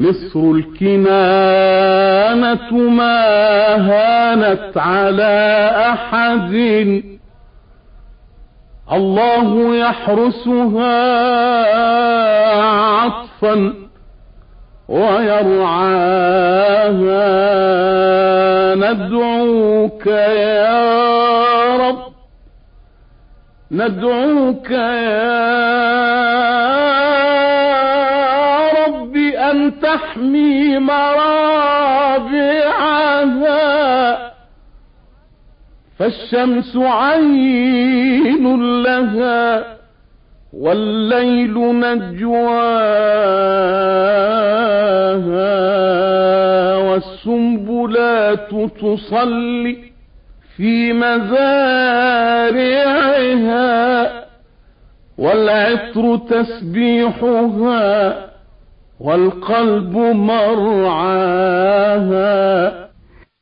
مصر الكنانة ما هانت على أحد، الله يحرسها عطفا ويرعاها. ندعوك يا رب، ندعوك يا رب أن تحمي مرابعها، فالشمس عين لها والليل نجواها، والسنبلات تصلي في مزارعها، والعطر تسبيحها والقلب مرعاها.